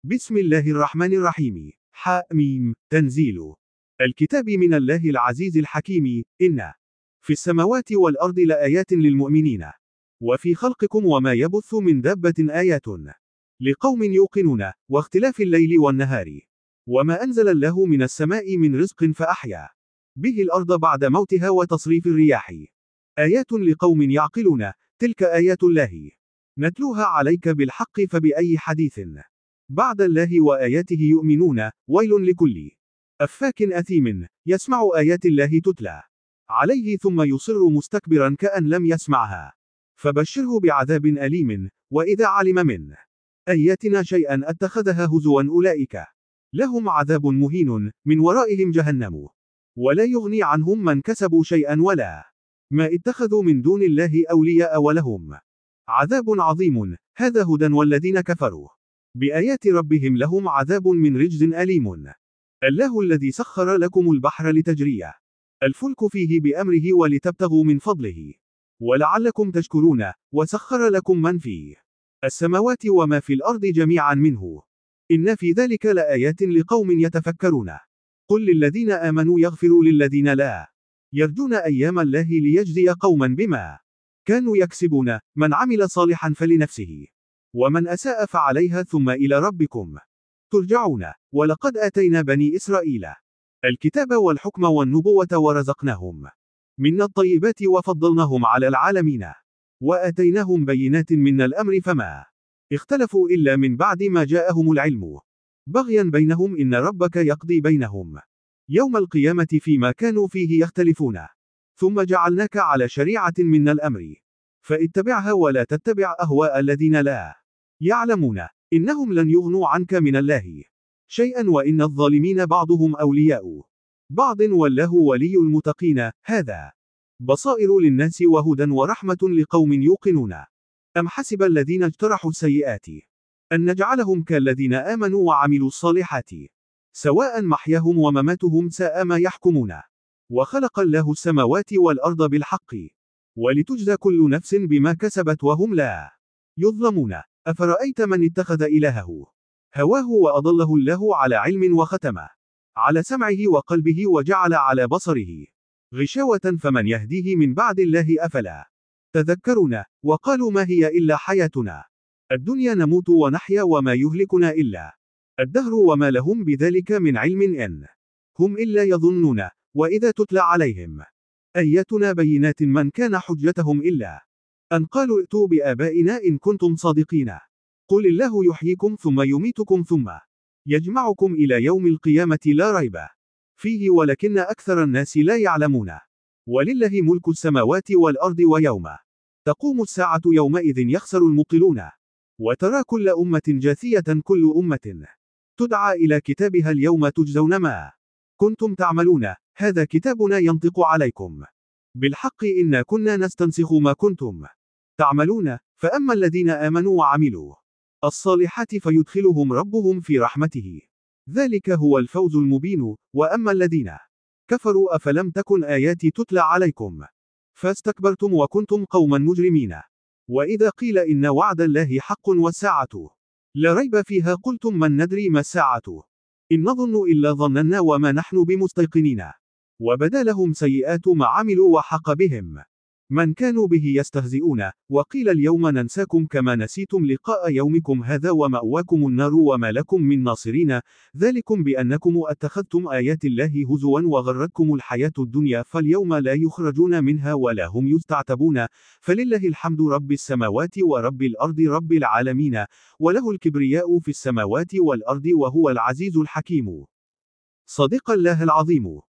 بسم الله الرحمن الرحيم. حميم. تنزيل الكتاب من الله العزيز الحكيم. إن في السماوات والأرض لآيات للمؤمنين وفي خلقكم وما يبث من دابة آيات لقوم يوقنون واختلاف الليل والنهار وما أنزل الله من السماء من رزق فأحيا به الأرض بعد موتها وتصريف الرياح آيات لقوم يعقلون. تلك آيات الله نتلوها عليك بالحق فبأي حديث بعد الله وآياته يؤمنون. ويل لكل أفاك أثيم يسمع آيات الله تتلى عليه ثم يصر مستكبرا كأن لم يسمعها فبشره بعذاب أليم. وإذا علم من آياتنا شيئا اتخذها هزوا أولئك لهم عذاب مهين من ورائهم جهنم ولا يغني عنهم من كسبوا شيئا ولا ما اتخذوا من دون الله أولياء ولهم عذاب عظيم. هذا هدى والذين كفروا بآيات ربهم لهم عذاب من رجز أليم. الله الذي سخر لكم البحر لتجري الفلك فيه بأمره ولتبتغوا من فضله ولعلكم تشكرون. وسخر لكم من في السماوات وما في الأرض جميعا منه إن في ذلك لآيات لقوم يتفكرون. قل للذين آمنوا يغفروا للذين لا يرجون أيام الله ليجزي قوما بما كانوا يكسبون. من عمل صالحا فلنفسه ومن أساء فعليها ثم إلى ربكم ترجعون. ولقد آتينا بني إسرائيل الكتاب والحكم والنبوة ورزقناهم من الطيبات وفضلناهم على العالمين وآتيناهم بينات من الأمر فما اختلفوا إلا من بعد ما جاءهم العلم بغيا بينهم إن ربك يقضي بينهم يوم القيامة فيما كانوا فيه يختلفون ثم جعلناك على شريعة من الأمر فاتبعها ولا تتبع أهواء الذين لا يعلمون إنهم لن يغنوا عنك من الله شيئا وإن الظالمين بعضهم أولياء بعض والله ولي المتقين. هذا بصائر للناس وهدى ورحمة لقوم يوقنون. أم حسب الذين اجترحوا السيئات أن نجعلهم كالذين آمنوا وعملوا الصالحات سواء محياهم ومماتهم ساء ما يحكمون. وخلق الله السماوات والأرض بالحق ولتجزى كل نفس بما كسبت وهم لا يظلمون. أفرأيت من اتخذ إلهه هواه وأضله الله على علم وختم على سمعه وقلبه وجعل على بصره غشاوة فمن يهديه من بعد الله أفلا تذكرون. وقالوا ما هي إلا حياتنا الدنيا نموت ونحيا وما يهلكنا إلا الدهر وما لهم بذلك من علم إن هم إلا يظنون. وإذا تتلى عليهم آياتنا بينات من كان حجتهم إلا أن قالوا ائتوا بآبائنا إن كنتم صادقين. قل الله يحييكم ثم يميتكم ثم يجمعكم إلى يوم القيامة لا ريب فيه ولكن أكثر الناس لا يعلمون. ولله ملك السماوات والأرض ويوم تقوم الساعة يومئذ يخسر المبطلون. وترى كل أمة جاثية كل أمة تدعى إلى كتابها اليوم تجزون ما كنتم تعملون. هذا كتابنا ينطق عليكم بالحق إنا كنا نستنسخ ما كنتم تعملون. فأما الذين آمنوا وعملوا الصالحات فيدخلهم ربهم في رحمته ذلك هو الفوز المبين. وأما الذين كفروا أفلم تكن آياتي تتلى عليكم فاستكبرتم وكنتم قوما مجرمين. وإذا قيل إن وعد الله حق والساعة لا ريب فيها قلتم من ندري ما الساعة إن نظن إلا ظننا وما نحن بمستيقنين. وبدا لهم سيئات ما عملوا وحق بهم من كانوا به يستهزئون. وقيل اليوم ننساكم كما نسيتم لقاء يومكم هذا ومأواكم النار وما لكم من ناصرين. ذلكم بأنكم اتخذتم آيات الله هزوا وغرتكم الحياة الدنيا فاليوم لا يخرجون منها ولا هم يستعتبون. فلله الحمد رب السماوات ورب الأرض رب العالمين وله الكبرياء في السماوات والأرض وهو العزيز الحكيم. صدق الله العظيم.